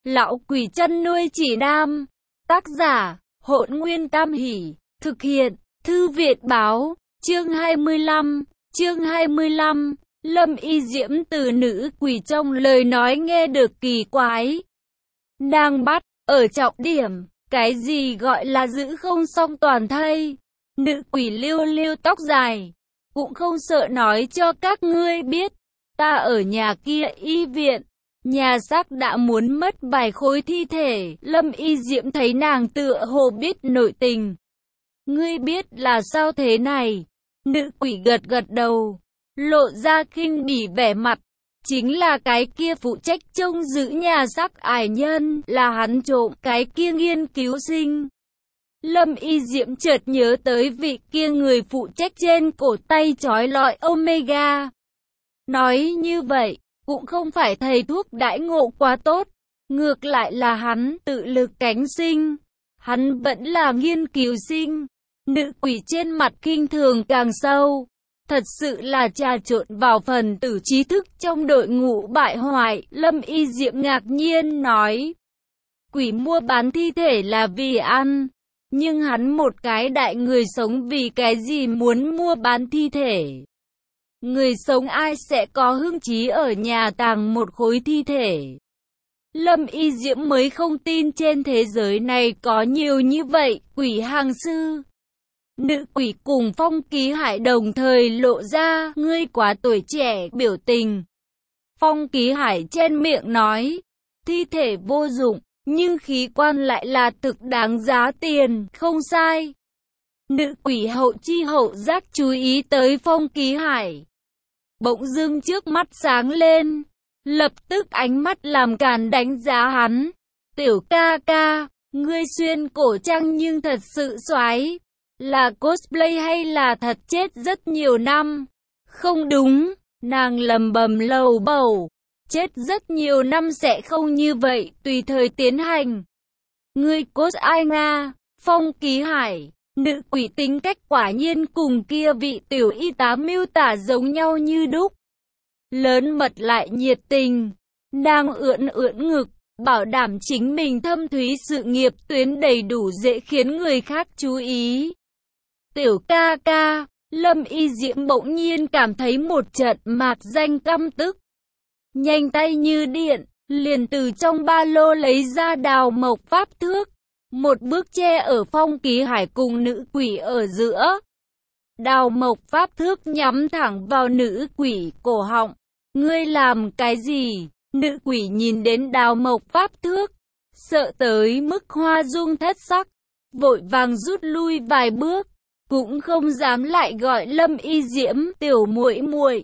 Lão quỷ chăn nuôi chỉ nam. Tác giả, Hỗn Nguyên Tam Hỷ. Thực hiện, Thư viện báo. Chương 25. Lâm Y Diễm từ nữ quỷ trong lời nói nghe được kỳ quái. Nàng bắt, ở trọng điểm, cái gì gọi là giữ không xong toàn thây. Nữ quỷ liêu liêu tóc dài, cũng không sợ nói cho các ngươi biết. Ta ở nhà kia y viện, nhà xác đã muốn mất vài khối thi thể. Lâm Y Diễm thấy nàng tựa hồ biết nội tình. Ngươi biết là sao thế này? Nữ quỷ gật gật đầu, lộ ra khinh bỉ vẻ mặt. Chính là cái kia phụ trách trông giữ nhà xác ải nhân, là hắn trộm cái kia nghiên cứu sinh. Lâm Y Diễm chợt nhớ tới vị kia người phụ trách trên cổ tay trói lọi Omega. Nói như vậy, cũng không phải thầy thuốc đãi ngộ quá tốt, ngược lại là hắn tự lực cánh sinh. Hắn vẫn là nghiên cứu sinh. Nữ quỷ trên mặt khinh thường càng sâu. Thật sự là trà trộn vào phần tử trí thức trong đội ngũ bại hoại. Lâm Y Diễm ngạc nhiên nói. Quỷ mua bán thi thể là vì ăn. Nhưng hắn một cái đại người sống vì cái gì muốn mua bán thi thể? Người sống ai sẽ có hứng chí ở nhà tàng một khối thi thể? Lâm Y Diễm mới không tin trên thế giới này có nhiều như vậy quỷ hàng sư. Nữ quỷ cùng Phong Ký Hải đồng thời lộ ra ngươi quá tuổi trẻ biểu tình. Phong Ký Hải chen miệng nói, thi thể vô dụng, nhưng khí quan lại là thực đáng giá tiền, không sai. Nữ quỷ hậu chi hậu giác chú ý tới Phong Ký Hải. Bỗng dưng trước mắt sáng lên, lập tức ánh mắt làm càn đánh giá hắn. Tiểu ca ca, ngươi xuyên cổ trang nhưng thật sự xoái. Là cosplay hay là thật chết rất nhiều năm? Không đúng, nàng lầm bầm lầu bầu. Chết rất nhiều năm sẽ không như vậy, tùy thời tiến hành. Ngươi cos ai nga? Phong Ký Hải. Nữ quỷ tính cách quả nhiên cùng kia vị tiểu y tá miêu tả giống nhau như đúc. Lớn mật lại nhiệt tình. Nàng ưỡn ngực, bảo đảm chính mình thâm thúy sự nghiệp tuyến đầy đủ dễ khiến người khác chú ý. Tiểu ca ca, Lâm Y Diễm bỗng nhiên cảm thấy một trận mạc danh căm tức. Nhanh tay như điện, liền từ trong ba lô lấy ra đào mộc pháp thước. Một bước che ở Phong Ký Hải cùng nữ quỷ ở giữa. Đào mộc pháp thước nhắm thẳng vào nữ quỷ cổ họng. Ngươi làm cái gì? Nữ quỷ nhìn đến đào mộc pháp thước, sợ tới mức hoa dung thất sắc, vội vàng rút lui vài bước, cũng không dám lại gọi Lâm Y Diễm tiểu muội muội.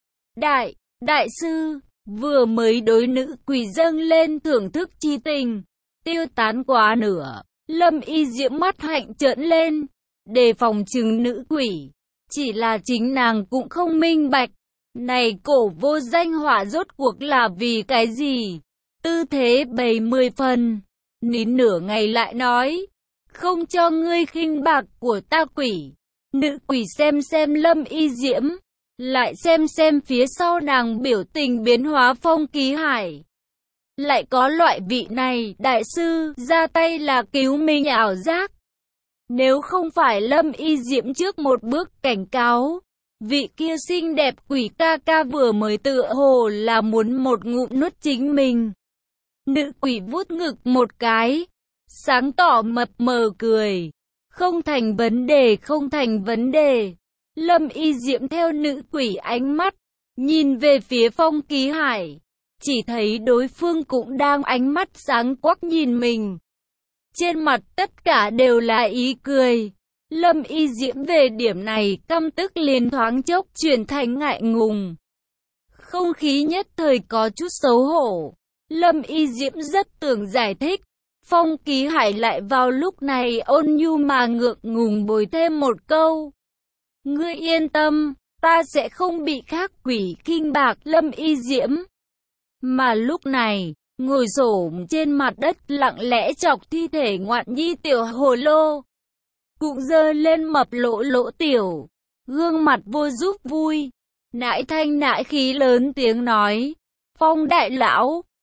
Đại sư, vừa mới đối nữ quỷ dâng lên thưởng thức chi tình, tiêu tán quá nửa. Lâm Y Diễm mắt hạnh trợn lên, đề phòng chừng nữ quỷ. Chỉ là chính nàng cũng không minh bạch. Này cổ vô danh họa rốt cuộc là vì cái gì? Tư thế bày 10 phần. Nín nửa ngày lại nói. Không cho ngươi khinh bạc của ta quỷ. Nữ quỷ xem Lâm Y Diễm. Lại xem phía sau nàng biểu tình biến hóa Phong Ký Hải. Lại có loại vị này, đại sư, ra tay là cứu mình ảo giác. Nếu không phải Lâm Y Diễm trước một bước cảnh cáo, vị kia xinh đẹp quỷ ca ca vừa mới tựa hồ là muốn một ngụm nuốt chính mình. Nữ quỷ vuốt ngực một cái, sáng tỏ mập mờ cười. Không thành vấn đề. Lâm Y Diễm theo nữ quỷ ánh mắt, nhìn về phía Phong Ký Hải. Chỉ thấy đối phương cũng đang ánh mắt sáng quắc nhìn mình. Trên mặt tất cả đều là ý cười. Lâm Y Diễm về điểm này căm tức liền thoáng chốc chuyển thành ngại ngùng. Không khí nhất thời có chút xấu hổ. Lâm Y Diễm rất tưởng giải thích. Phong Ký Hải lại vào lúc này ôn nhu mà ngượng ngùng bồi thêm một câu. Ngươi yên tâm, ta sẽ không bị khác quỷ khinh bạc. Lâm Y Diễm. Mà lúc này, ngồi xổm trên mặt đất lặng lẽ chọc thi thể ngoạn nhi tiểu hồ lô. Cũng giơ lên mập lỗ tiểu, gương mặt vô giúp vui, nãi thanh nãi khí lớn tiếng nói, Phong đại lão,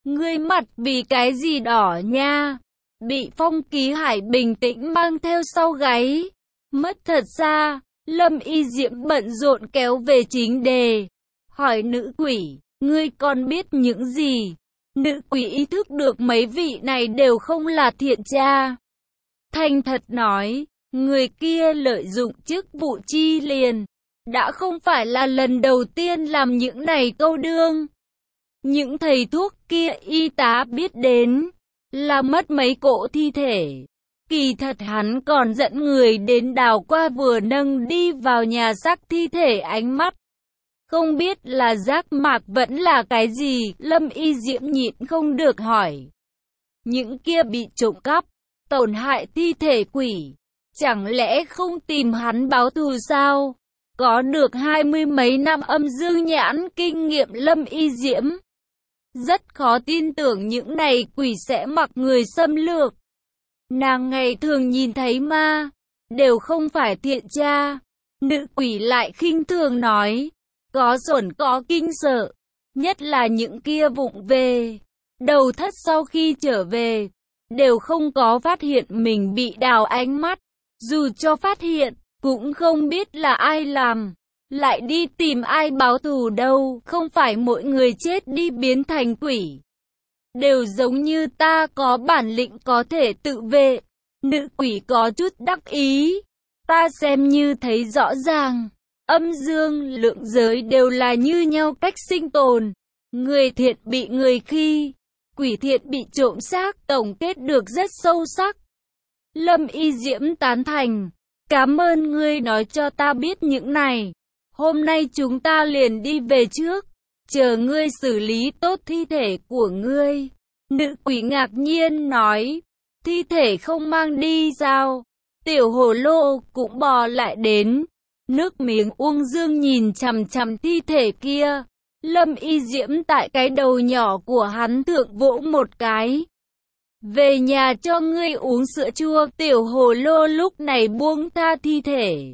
Ngươi mặt vì cái gì đỏ nha? Bị Phong Ký Hải bình tĩnh mang theo sau gáy. Mất thật xa, Lâm Y Diễm bận rộn kéo về chính đề. Hỏi nữ quỷ, ngươi còn biết những gì? Nữ quỷ ý thức được mấy vị này đều không là thiện tra. Thành thật nói, người kia lợi dụng chức vụ chi liền. Đã không phải là lần đầu tiên làm những này câu đương. Những thầy thuốc kia y tá biết đến, là mất mấy cỗ thi thể. Kỳ thật hắn còn dẫn người đến đào qua vừa nâng đi vào nhà xác thi thể ánh mắt. Không biết là giác mạc vẫn là cái gì, Lâm Y Diễm nhịn không được hỏi. Những kia bị trộm cắp, tổn hại thi thể quỷ, chẳng lẽ không tìm hắn báo thù sao? Có được 20 mấy năm âm dương nhãn kinh nghiệm Lâm Y Diễm. Rất khó tin tưởng những này quỷ sẽ mặc người xâm lược. Nàng ngày thường nhìn thấy ma, đều không phải thiện tra. Nữ quỷ lại khinh thường nói, có xuẩn có kinh sợ, nhất là những kia vụng về. Đầu thất sau khi trở về, đều không có phát hiện mình bị đào ánh mắt. Dù cho phát hiện, cũng không biết là ai làm. Lại đi tìm ai báo thù đâu, không phải mỗi người chết đi biến thành quỷ. Đều giống như ta có bản lĩnh có thể tự vệ. Nữ quỷ có chút đắc ý. Ta xem như thấy rõ ràng. Âm dương lượng giới đều là như nhau cách sinh tồn. Người thiện bị người khi, quỷ thiện bị trộm xác, tổng kết được rất sâu sắc. Lâm Y Diễm tán thành. Cảm ơn ngươi nói cho ta biết những này. Hôm nay chúng ta liền đi về trước, chờ ngươi xử lý tốt thi thể của ngươi. Nữ quỷ ngạc nhiên nói, thi thể không mang đi sao? Tiểu hồ lô cũng bò lại đến, nước miếng uông dương nhìn chằm chằm thi thể kia. Lâm Y Diễm tại cái đầu nhỏ của hắn thượng vỗ một cái. Về nhà cho ngươi uống sữa chua. Tiểu hồ lô lúc này buông tha thi thể.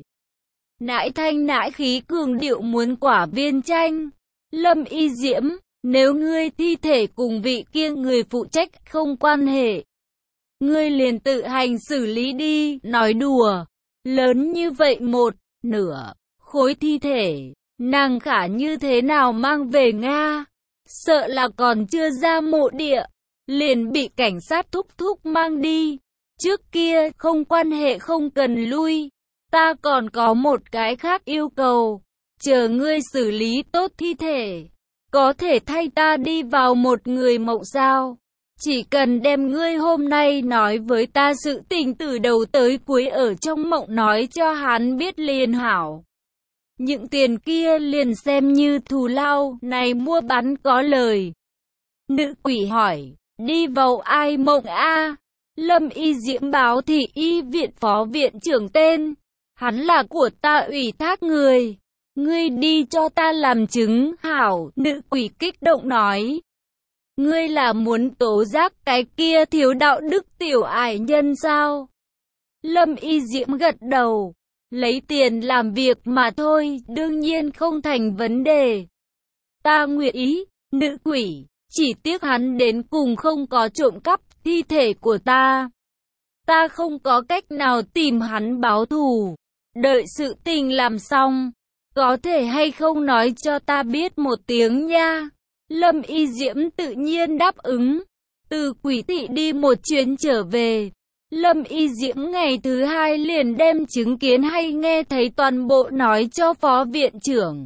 Nãi thanh nãi khí cường điệu muốn quả viên chanh. Lâm Y Diễm, nếu ngươi thi thể cùng vị kia người phụ trách không quan hệ, ngươi liền tự hành xử lý đi. Nói đùa, lớn như vậy một nửa khối thi thể, nàng khả như thế nào mang về Nga? Sợ là còn chưa ra mộ địa, liền bị cảnh sát thúc thúc mang đi. Trước kia không quan hệ không cần lui. Ta còn có một cái khác yêu cầu. Chờ ngươi xử lý tốt thi thể, có thể thay ta đi vào một người mộng sao? Chỉ cần đem ngươi hôm nay nói với ta sự tình từ đầu tới cuối ở trong mộng nói cho hắn biết liền hảo. Những tiền kia liền xem như thù lao, này mua bán có lời. Nữ quỷ hỏi, đi vào ai mộng a? Lâm Y Diễm báo thị y viện phó viện trưởng tên. Hắn là của ta ủy thác người. Ngươi đi cho ta làm chứng, hảo. Nữ quỷ kích động nói. Ngươi là muốn tố giác cái kia thiếu đạo đức tiểu ải nhân sao? Lâm Y Diễm gật đầu. Lấy tiền làm việc mà thôi, đương nhiên không thành vấn đề. Ta nguyện ý. Nữ quỷ, chỉ tiếc hắn đến cùng không có trộm cắp thi thể của ta. Ta không có cách nào tìm hắn báo thù. Đợi sự tình làm xong, có thể hay không nói cho ta biết một tiếng nha? Lâm Y Diễm tự nhiên đáp ứng. Từ quỷ thị đi một chuyến trở về, Lâm Y Diễm ngày thứ hai liền đem chứng kiến hay nghe thấy toàn bộ nói cho phó viện trưởng.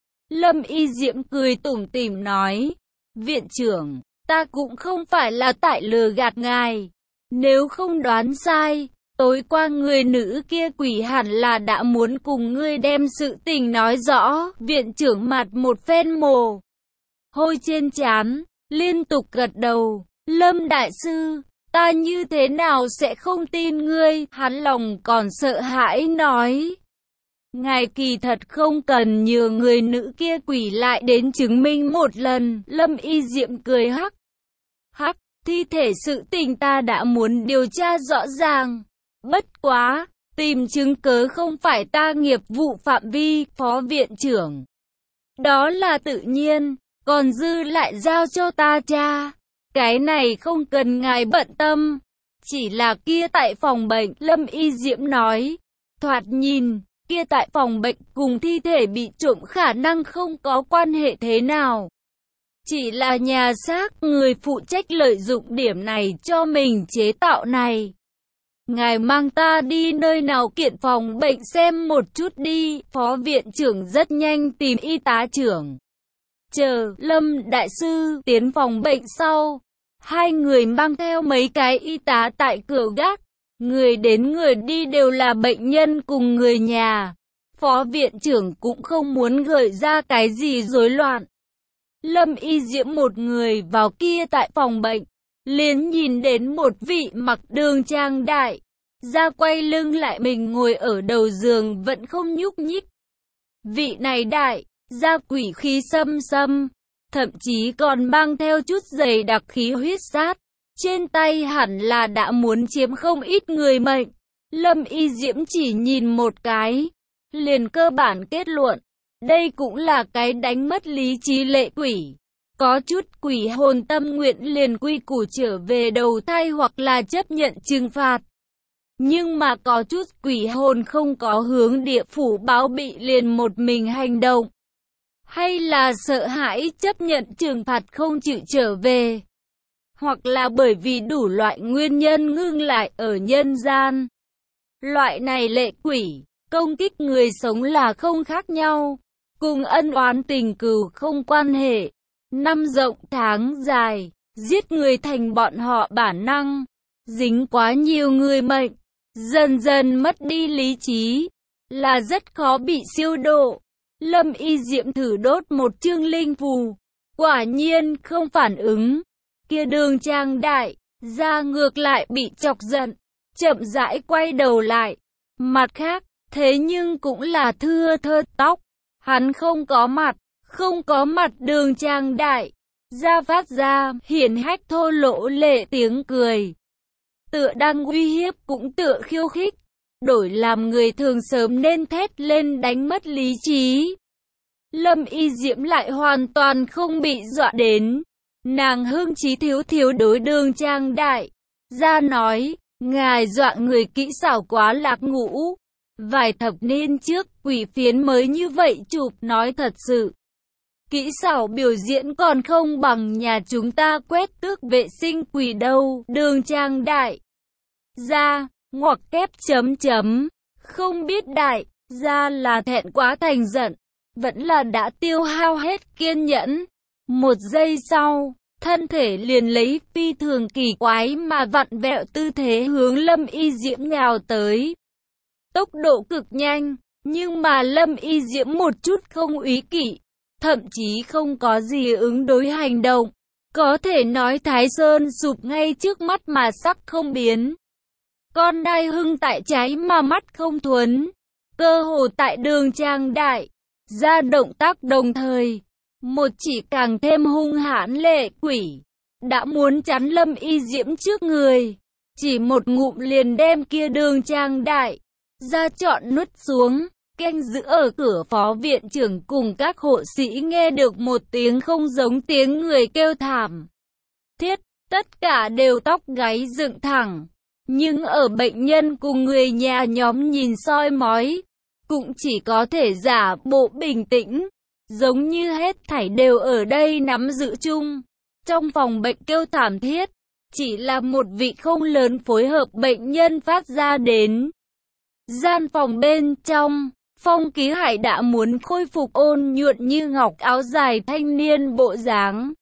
Lâm Y Diễm cười tủm tỉm nói, viện trưởng, ta cũng không phải là tại lừa gạt ngài. Nếu không đoán sai, tối qua người nữ kia quỷ hẳn là đã muốn cùng ngươi đem sự tình nói rõ. Viện trưởng mặt một phen mồ hôi trên trán, liên tục gật đầu. Lâm đại sư, ta như thế nào sẽ không tin ngươi? Hắn lòng còn sợ hãi nói. Ngài kỳ thật không cần nhờ người nữ kia quỷ lại đến chứng minh một lần. Lâm Y Diệm cười hắc hắc, thi thể sự tình ta đã muốn điều tra rõ ràng. Bất quá, tìm chứng cớ không phải ta nghiệp vụ phạm vi, phó viện trưởng. Đó là tự nhiên, còn dư lại giao cho ta tra. Cái này không cần ngài bận tâm. Chỉ là kia tại phòng bệnh, Lâm Y Diễm nói. Thoạt nhìn, kia tại phòng bệnh cùng thi thể bị trộm khả năng không có quan hệ thế nào. Chỉ là nhà xác người phụ trách lợi dụng điểm này cho mình chế tạo này. Ngài mang ta đi nơi nào kiện phòng bệnh xem một chút đi. Phó viện trưởng rất nhanh tìm y tá trưởng. Chờ Lâm đại sư tiến phòng bệnh sau, hai người mang theo mấy cái y tá tại cửa gác. Người đến người đi đều là bệnh nhân cùng người nhà. Phó viện trưởng cũng không muốn gợi ra cái gì rối loạn. Lâm Y Diễm một người vào kia tại phòng bệnh, liền nhìn đến một vị mặc đường trang đại, ra quay lưng lại mình ngồi ở đầu giường vẫn không nhúc nhích. Vị này đại, da quỷ khí xâm xâm, thậm chí còn mang theo chút dày đặc khí huyết sát. Trên tay hẳn là đã muốn chiếm không ít người mệnh. Lâm Y Diễm chỉ nhìn một cái, liền cơ bản kết luận. Đây cũng là cái đánh mất lý trí lệ quỷ. Có chút quỷ hồn tâm nguyện liền quy củ trở về đầu thai hoặc là chấp nhận trừng phạt. Nhưng mà có chút quỷ hồn không có hướng địa phủ báo bị liền một mình hành động. Hay là sợ hãi chấp nhận trừng phạt không chịu trở về. Hoặc là bởi vì đủ loại nguyên nhân ngưng lại ở nhân gian. Loại này lệ quỷ, công kích người sống là không khác nhau. Cùng ân oán tình cừu không quan hệ. Năm rộng tháng dài, giết người thành bọn họ bản năng. Dính quá nhiều người mệnh, dần dần mất đi lý trí, là rất khó bị siêu độ. Lâm Y Diễm thử đốt một chương linh phù, quả nhiên không phản ứng. Kia đường trang đại, ra ngược lại bị chọc giận, chậm rãi quay đầu lại. Mặt khác, thế nhưng cũng là thưa thớt tóc. Hắn không có mặt đường trang đại, ra phát ra, hiển hách thô lỗ lệ tiếng cười. Tựa đang uy hiếp cũng tựa khiêu khích, đổi làm người thường sớm nên thét lên đánh mất lý trí. Lâm Y Diễm lại hoàn toàn không bị dọa đến. Nàng hưng trí thiếu thiếu đối đường trang đại, ra nói, ngài dọa người kỹ xảo quá lạc ngũ. Vài thập niên trước, quỷ phiến mới như vậy chụp, nói thật sự. Kỹ xảo biểu diễn còn không bằng nhà chúng ta quét tước vệ sinh quỷ đâu. Đường trang đại, ra, ngoặc kép chấm chấm. Không biết đại, ra là thẹn quá thành giận, vẫn là đã tiêu hao hết kiên nhẫn. Một giây sau, thân thể liền lấy phi thường kỳ quái mà vặn vẹo tư thế hướng Lâm Y Diễm nhào tới. Tốc độ cực nhanh, nhưng mà Lâm Y Diễm một chút không úy kỵ, thậm chí không có gì ứng đối hành động. Có thể nói Thái Sơn sụp ngay trước mắt mà sắc không biến. Con đai hưng tại trái mà mắt không thuấn. Cơ hồ tại đường trang đại, ra động tác đồng thời. Một chỉ càng thêm hung hãn lệ quỷ, đã muốn chắn Lâm Y Diễm trước người. Chỉ một ngụm liền đem kia đường trang đại, ra trọn nuốt xuống. Canh giữ ở cửa phó viện trưởng cùng các hộ sĩ nghe được một tiếng không giống tiếng người kêu thảm thiết, tất cả đều tóc gáy dựng thẳng. Nhưng ở bệnh nhân cùng người nhà nhóm nhìn soi mói, cũng chỉ có thể giả bộ bình tĩnh, giống như hết thảy đều ở đây nắm giữ chung. Trong phòng bệnh kêu thảm thiết, chỉ là một vị không lớn phối hợp bệnh nhân phát ra đến. Gian phòng bên trong, Phong Ký Hải đã muốn khôi phục ôn nhuận như ngọc áo dài thanh niên bộ dáng.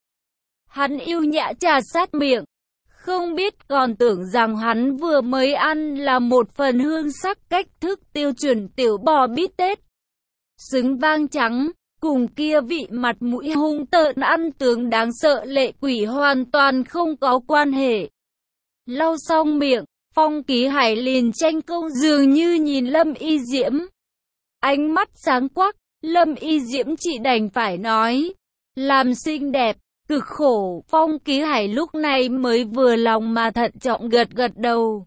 Hắn yêu nhã trà sát miệng, không biết còn tưởng rằng hắn vừa mới ăn là một phần hương sắc cách thức tiêu chuẩn tiểu bò bít tết. Xứng vang trắng, cùng kia vị mặt mũi hung tợn ăn tướng đáng sợ lệ quỷ hoàn toàn không có quan hệ. Lau xong miệng, Phong Ký Hải liền tranh công dường như nhìn Lâm Y Diễm. Ánh mắt sáng quắc, Lâm Y Diễm chỉ đành phải nói, làm xinh đẹp, cực khổ. Phong Ký Hải lúc này mới vừa lòng mà thận trọng gật gật đầu.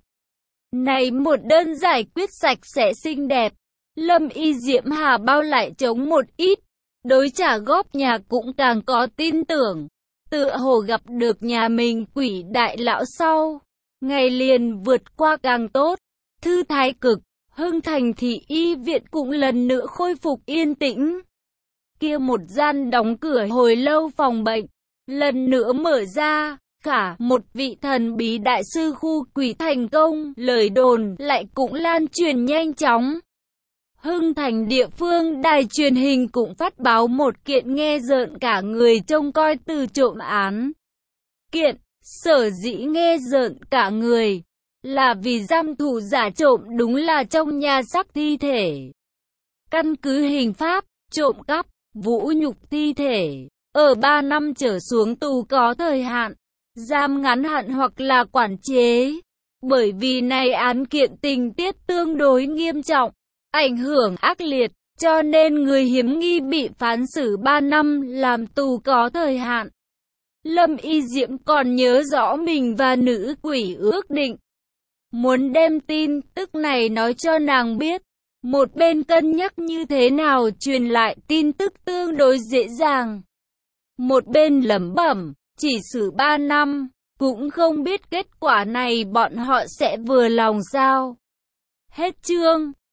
Này một đơn giải quyết sạch sẽ xinh đẹp, Lâm Y Diễm hà bao lại chống một ít, đối trả góp nhà cũng càng có tin tưởng. tựa hồ gặp được nhà mình quỷ đại lão sau. Ngày liền vượt qua càng tốt. Thư thái cực, Hưng Thành thị y viện cũng lần nữa khôi phục yên tĩnh. Kia một gian đóng cửa hồi lâu phòng bệnh, lần nữa mở ra, cả một vị thần bí đại sư khu quỷ thành công, lời đồn lại cũng lan truyền nhanh chóng. Hưng Thành địa phương đài truyền hình cũng phát báo một kiện nghe rợn cả người trông coi từ trộm án. Kiện, sở dĩ nghe rợn cả người, là vì giam thủ giả trộm đúng là trong nhà xác thi thể. Căn cứ hình pháp, trộm cắp, vũ nhục thi thể, ở 3 năm trở xuống tù có thời hạn, giam ngắn hạn hoặc là quản chế. Bởi vì này án kiện tình tiết tương đối nghiêm trọng, ảnh hưởng ác liệt, cho nên người hiếm nghi bị phán xử 3 năm làm tù có thời hạn. Lâm Y Diễm còn nhớ rõ mình và nữ quỷ ước định, muốn đem tin tức này nói cho nàng biết. Một bên cân nhắc như thế nào truyền lại tin tức tương đối dễ dàng. Một bên lẩm bẩm, chỉ xử 3 năm, cũng không biết kết quả này bọn họ sẽ vừa lòng sao. Hết chương.